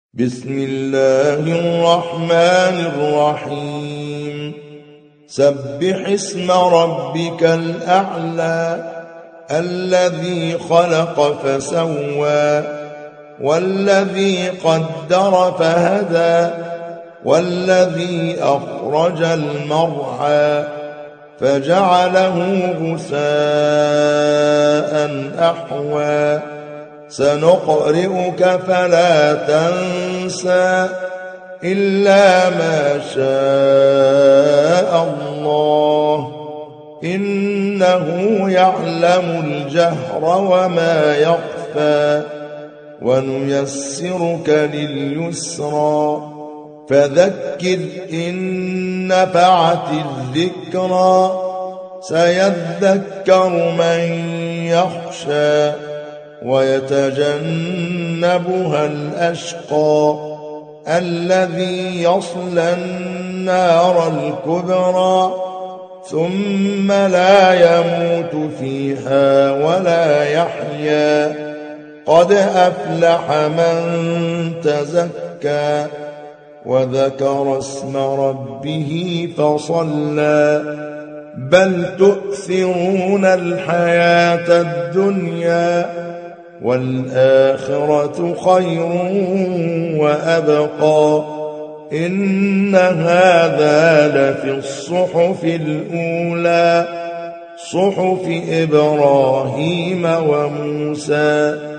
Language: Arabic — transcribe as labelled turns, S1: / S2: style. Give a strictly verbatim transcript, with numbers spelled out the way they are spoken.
S1: بسم الله الرحمن الرحيم سبح اسم ربك الأعلى الذي خلق فسوى والذي قدر فهدى والذي أخرج المرعى فجعله غثاء أحوى سنقرئك فلا تنسى إلا ما شاء الله إنه يعلم الجهر وما يخفى ونيسرك لليسرى فذكر إن نفعت الذكرى سيذكر من يخشى ويتجنبها الأشقى الذي يصلى النار الكبرى ثم لا يموت فيها ولا يحيا قد أفلح من تزكى وذكر اسم ربه فصلى بل تؤثرون الحياة الدنيا والآخرة خير وأبقى إن هذا لفي الصحف الأولى صحف إبراهيم وموسى